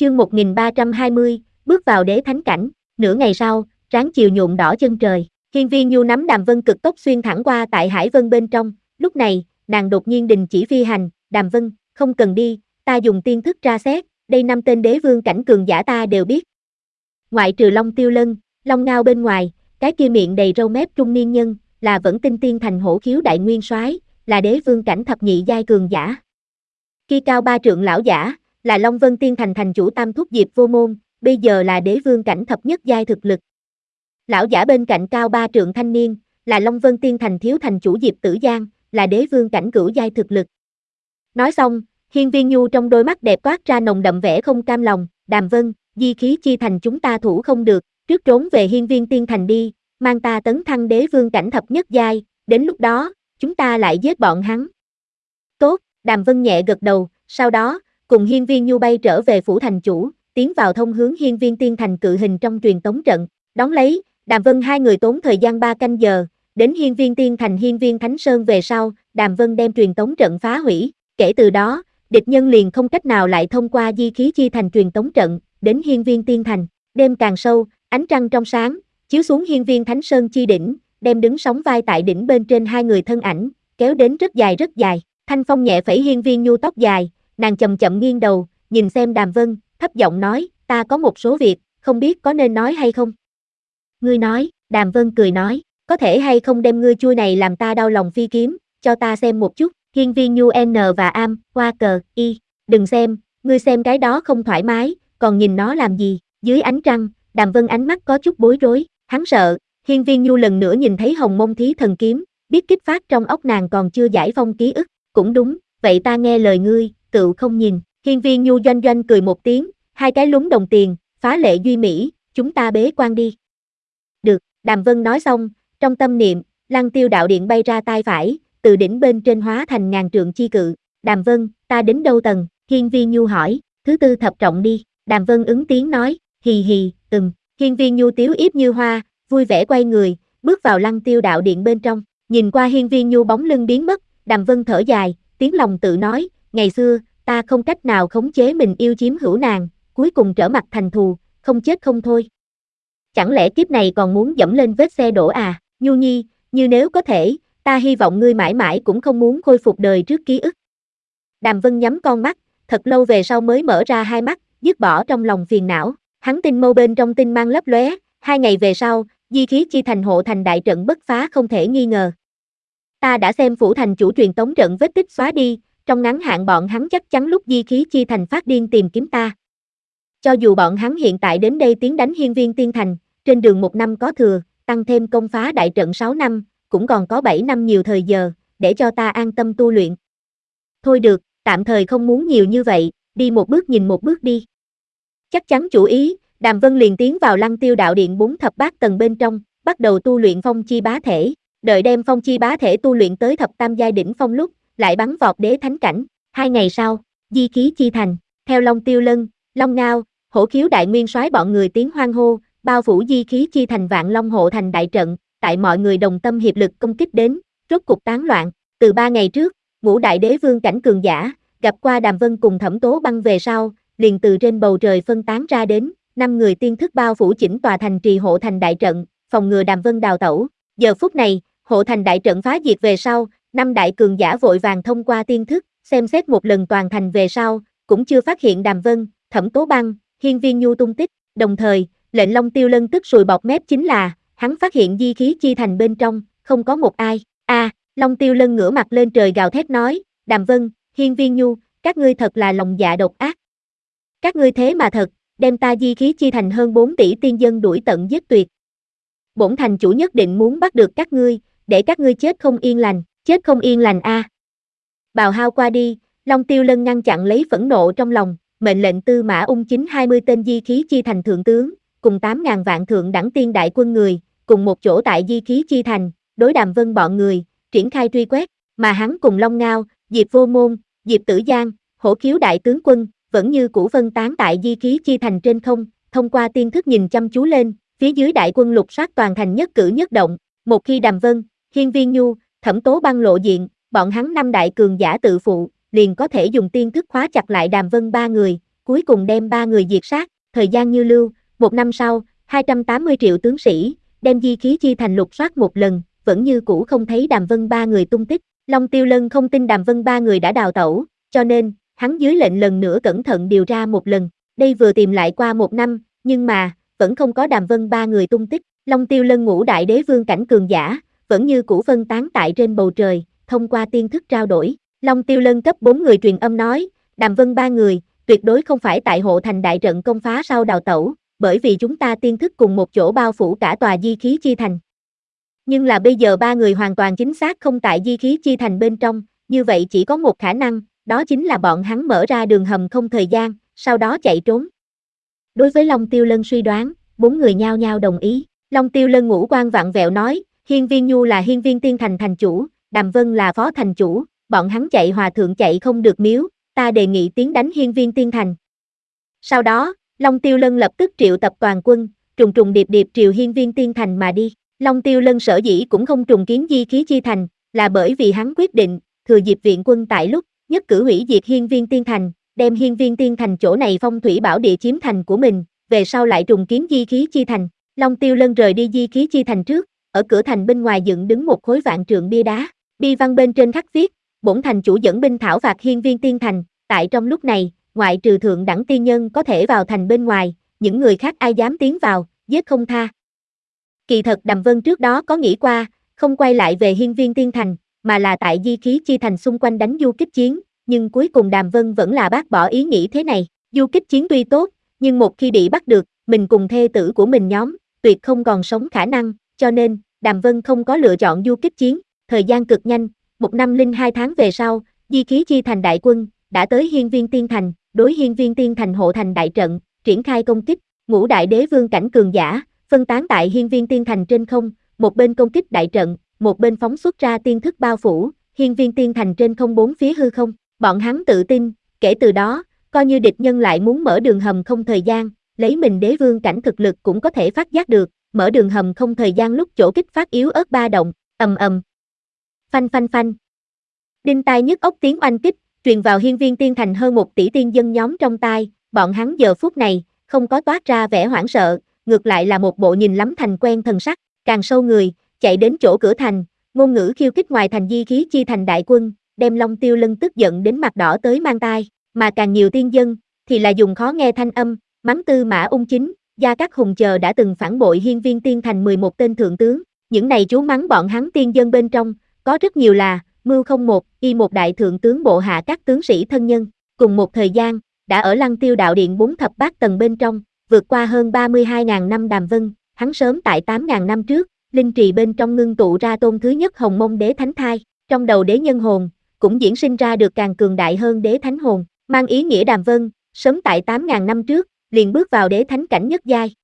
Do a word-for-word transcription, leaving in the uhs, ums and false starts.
Chương một nghìn ba trăm hai mươi, bước vào đế thánh cảnh. Nửa ngày sau, ráng chiều nhuộm đỏ chân trời, Hiên Viên Nhu nắm Đàm Vân cực tốc xuyên thẳng qua tại Hải Vân bên trong. Lúc này, nàng đột nhiên đình chỉ phi hành. Đàm Vân, không cần đi, ta dùng tiên thức tra xét, đây năm tên đế vương cảnh cường giả ta đều biết. Ngoại trừ Long Tiêu Lân, Long Ngao bên ngoài, cái kia miệng đầy râu mép trung niên nhân, là Vẫn Tinh Tiên Thành Hổ Khiếu Đại Nguyên Soái, là đế vương cảnh thập nhị giai cường giả. Kia cao ba trượng lão giả, là Long Vân Tiên Thành thành chủ Tam Thúc Diệp Vô Môn, bây giờ là đế vương cảnh thập nhất giai thực lực. Lão giả bên cạnh cao ba trượng thanh niên, là Long Vân Tiên Thành thiếu thành chủ Diệp Tử Giang, là đế vương cảnh cửu giai thực lực. Nói xong, Hiên Viên Nhu trong đôi mắt đẹp toát ra nồng đậm vẻ không cam lòng. Đàm Vân, di khí chi thành chúng ta thủ không được, trước trốn về Hiên Viên Tiên Thành đi, mang ta tấn thăng đế vương cảnh thập nhất giai, đến lúc đó, chúng ta lại giết bọn hắn. Tốt, Đàm Vân nhẹ gật đầu, sau đó, cùng Hiên Viên Nhu bay trở về phủ thành chủ, tiến vào thông hướng Hiên Viên Tiên Thành cự hình trong truyền tống trận. Đón lấy, Đàm Vân hai người tốn thời gian ba canh giờ, đến Hiên Viên Tiên Thành Hiên Viên Thánh Sơn về sau, Đàm Vân đem truyền tống trận phá hủy, kể từ đó, địch nhân liền không cách nào lại thông qua di khí chi thành truyền tống trận, đến Hiên Viên Tiên Thành. Đêm càng sâu, ánh trăng trong sáng, chiếu xuống Hiên Viên Thánh Sơn chi đỉnh, đem đứng sóng vai tại đỉnh bên trên hai người thân ảnh, kéo đến rất dài rất dài. Thanh phong nhẹ phẩy Hiên Viên Nhu tóc dài, nàng chậm chậm nghiêng đầu, nhìn xem Đàm Vân, thấp giọng nói, ta có một số việc, không biết có nên nói hay không. Ngươi nói, Đàm Vân cười nói, có thể hay không đem ngươi chui này làm ta đau lòng phi kiếm, cho ta xem một chút. Hiên Viên Nhu N và am, hoa cờ, y, đừng xem, ngươi xem cái đó không thoải mái, còn nhìn nó làm gì. Dưới ánh trăng, Đàm Vân ánh mắt có chút bối rối, hắn sợ, Hiên Viên Nhu lần nữa nhìn thấy Hồng Mông Thí Thần Kiếm, biết kích phát trong óc nàng còn chưa giải phong ký ức, cũng đúng, vậy ta nghe lời ngươi, cựu không nhìn. Hiên Viên Nhu doanh doanh cười một tiếng, hai cái lúng đồng tiền, phá lệ duy mỹ, chúng ta bế quan đi. Được, Đàm Vân nói xong, trong tâm niệm, Lăng Tiêu đạo điện bay ra tai phải, từ đỉnh bên trên hóa thành ngàn trượng chi cự. Đàm Vân, ta đến đâu tầng? Hiên Viên Nhu hỏi, thứ tư thập trọng đi. Đàm Vân ứng tiếng nói, hì hì, ừm. Hiên Viên Nhu tiếu yếp như hoa, vui vẻ quay người, bước vào Lăng Tiêu đạo điện bên trong, nhìn qua Hiên Viên Nhu bóng lưng biến mất, Đàm Vân thở dài, tiếng lòng tự nói, ngày xưa, ta không cách nào khống chế mình yêu chiếm hữu nàng, cuối cùng trở mặt thành thù, không chết không thôi. Chẳng lẽ kiếp này còn muốn dẫm lên vết xe đổ à? Nhu Nhi, như nếu có thể, ta hy vọng ngươi mãi mãi cũng không muốn khôi phục đời trước ký ức. Đàm Vân nhắm con mắt, thật lâu về sau mới mở ra hai mắt, dứt bỏ trong lòng phiền não. Hắn tinh mâu bên trong tinh mang lấp lóe, hai ngày về sau, di khí chi thành hộ thành đại trận bất phá không thể nghi ngờ. Ta đã xem phủ thành chủ truyền tống trận vết tích xóa đi, trong ngắn hạn bọn hắn chắc chắn lúc di khí chi thành phát điên tìm kiếm ta. Cho dù bọn hắn hiện tại đến đây tiến đánh Hiên Viên Tiên Thành, trên đường một năm có thừa, tăng thêm công phá đại trận sáu năm, cũng còn có bảy năm nhiều thời giờ, để cho ta an tâm tu luyện. Thôi được, tạm thời không muốn nhiều như vậy, đi một bước nhìn một bước đi. Chắc chắn chủ ý, Đàm Vân liền tiến vào Lăng Tiêu đạo điện bốn thập bát tầng bên trong, bắt đầu tu luyện phong chi bá thể, đợi đem phong chi bá thể tu luyện tới thập tam giai đỉnh phong lúc, lại bắn vọt đế thánh cảnh. Hai ngày sau, di khí chi thành, theo Long Tiêu Lân, Long Ngao, Hổ Khiếu Đại Nguyên Soái bọn người tiếng hoan hô, bao phủ di khí chi thành vạn long hộ thành đại trận, tại mọi người đồng tâm hiệp lực công kích đến, rốt cục tán loạn. Từ ba ngày trước, ngũ đại đế vương cảnh cường giả, gặp qua Đàm Vân cùng Thẩm Tố Băng về sau, liền từ trên bầu trời phân tán ra đến, năm người tiên thức bao phủ chỉnh tòa thành trì hộ thành đại trận, phòng ngừa Đàm Vân đào tẩu. Giờ phút này, hộ thành đại trận phá diệt về sau, năm đại cường giả vội vàng thông qua tiên thức, xem xét một lần toàn thành về sau, cũng chưa phát hiện Đàm Vân, Thẩm Tố Băng, Hiên Viên Nhu tung tích, đồng thời, lệnh Long Tiêu Lân tức sùi bọt mép chính là, hắn phát hiện di khí chi thành bên trong, không có một ai. A, à, Long Tiêu Lân ngửa mặt lên trời gào thét nói, Đàm Vân, Hiên Viên Nhu, các ngươi thật là lòng dạ độc ác. Các ngươi thế mà thật, đem ta di khí chi thành hơn bốn tỷ tiên dân đuổi tận giết tuyệt. Bổn thành chủ nhất định muốn bắt được các ngươi, để các ngươi chết không yên lành, chết không yên lành a. À. Bào hao qua đi, Long Tiêu Lân ngăn chặn lấy phẫn nộ trong lòng, mệnh lệnh Tư Mã Ung chính hai mươi tên di khí chi thành thượng tướng, cùng tám ngàn vạn thượng đẳng tiên đại quân người, cùng một chỗ tại di khí chi thành, đối Đàm Vân bọn người, triển khai truy quét, mà hắn cùng Long Ngao, Diệp Vô Môn, Diệp Tử Giang, Hổ Khiếu đại tướng quân, vẫn như cũ phân tán tại di khí chi thành trên không, thông qua tiên thức nhìn chăm chú lên, phía dưới đại quân lục soát toàn thành nhất cử nhất động. Một khi Đàm Vân, Hiên Viên Nhu, Thẩm Tố Băng lộ diện, bọn hắn năm đại cường giả tự phụ, liền có thể dùng tiên thức khóa chặt lại Đàm Vân ba người, cuối cùng đem ba người diệt sát, thời gian như lưu, một năm sau, hai trăm tám mươi triệu tướng sĩ, đem di khí chi thành lục soát một lần, vẫn như cũ không thấy Đàm Vân ba người tung tích. Long Tiêu Lân không tin Đàm Vân ba người đã đào tẩu, cho nên, hắn dưới lệnh lần nữa cẩn thận điều tra một lần. Đây vừa tìm lại qua một năm, nhưng mà, vẫn không có Đàm Vân ba người tung tích. Long Tiêu Lân ngũ đại đế vương cảnh cường giả, vẫn như cũ phân tán tại trên bầu trời, thông qua tiên thức trao đổi. Long Tiêu Lân cấp bốn người truyền âm nói, Đàm Vân ba người, tuyệt đối không phải tại hộ thành đại trận công phá sau đào tẩu, bởi vì chúng ta tiên thức cùng một chỗ bao phủ cả tòa di khí chi thành. Nhưng là bây giờ ba người hoàn toàn chính xác không tại di khí chi thành bên trong, như vậy chỉ có một khả năng, đó chính là bọn hắn mở ra đường hầm không thời gian, sau đó chạy trốn. Đối với Long Tiêu Lân suy đoán, bốn người nhao nhao đồng ý. Long Tiêu Lân ngũ quan vặn vẹo nói, Hiên Viên Nhu là Hiên Viên Tiên Thành thành chủ, Đàm Vân là phó thành chủ, bọn hắn chạy hòa thượng chạy không được miếu, ta đề nghị tiến đánh Hiên Viên Tiên Thành. Sau đó, Long Tiêu Lân lập tức triệu tập toàn quân, trùng trùng điệp điệp triều Hiên Viên Tiên Thành mà đi. Long Tiêu Lân sở dĩ cũng không trùng kiến di khí chi thành, là bởi vì hắn quyết định, thừa dịp viện quân tại lúc, nhất cử hủy diệt Hiên Viên Tiên Thành, đem Hiên Viên Tiên Thành chỗ này phong thủy bảo địa chiếm thành của mình, về sau lại trùng kiến di khí chi thành. Long Tiêu Lân rời đi di khí chi thành trước, ở cửa thành bên ngoài dựng đứng một khối vạn trượng bia đá, bi văn bên trên khắc viết, bổn thành chủ dẫn binh thảo phạt Hiên Viên Tiên Thành, tại trong lúc này, ngoại trừ thượng đẳng tiên nhân có thể vào thành bên ngoài, những người khác ai dám tiến vào, giết không tha. Kỳ thật Đàm Vân trước đó có nghĩ qua, không quay lại về Hiên Viên Tiên Thành, mà là tại di khí chi thành xung quanh đánh du kích chiến, nhưng cuối cùng Đàm Vân vẫn là bác bỏ ý nghĩ thế này, du kích chiến tuy tốt, nhưng một khi bị bắt được, mình cùng thê tử của mình nhóm, tuyệt không còn sống khả năng, cho nên, Đàm Vân không có lựa chọn du kích chiến, thời gian cực nhanh, một năm linh hai tháng về sau, di khí chi thành đại quân, đã tới Hiên Viên Tiên Thành, đối Hiên Viên Tiên Thành hộ thành đại trận, triển khai công kích, ngũ đại đế vương cảnh cường giả, phân tán tại Hiên Viên Tiên Thành trên không, một bên công kích đại trận, một bên phóng xuất ra tiên thức bao phủ, Hiên Viên Tiên Thành trên không bốn phía hư không, bọn hắn tự tin, kể từ đó, coi như địch nhân lại muốn mở đường hầm không thời gian, lấy mình đế vương cảnh thực lực cũng có thể phát giác được, mở đường hầm không thời gian lúc chỗ kích phát yếu ớt ba động, ầm ầm. Phanh phanh phanh. Đinh tai nhức óc tiếng oanh kích, truyền vào Hiên Viên Tiên Thành hơn một tỷ tiên dân nhóm trong tai, bọn hắn giờ phút này, không có toát ra vẻ hoảng sợ, ngược lại là một bộ nhìn lắm thành quen thần sắc, càng sâu người, chạy đến chỗ cửa thành, ngôn ngữ khiêu khích ngoài thành di khí chi thành đại quân, đem Long Tiêu Lân tức giận đến mặt đỏ tới mang tai, mà càng nhiều tiên dân, thì là dùng khó nghe thanh âm, mắng Tư Mã Ung Chính, Gia Cát Hùng chờ đã từng phản bội Hiên Viên Tiên Thành mười một tên thượng tướng, những này chú mắng bọn hắn tiên dân bên trong, có rất nhiều là, Mưu không một, y một đại thượng tướng bộ hạ các tướng sĩ thân nhân, cùng một thời gian, đã ở Lăng Tiêu đạo điện bốn thập bát tầng bên trong, vượt qua hơn ba mươi hai nghìn năm Đàm Vân, hắn sớm tại tám nghìn năm trước, linh trì bên trong ngưng tụ ra tôn thứ nhất Hồng Mông Đế Thánh Thai, trong đầu đế nhân hồn, cũng diễn sinh ra được càng cường đại hơn đế thánh hồn, mang ý nghĩa Đàm Vân, sớm tại tám nghìn năm trước, liền bước vào đế thánh cảnh nhất giai.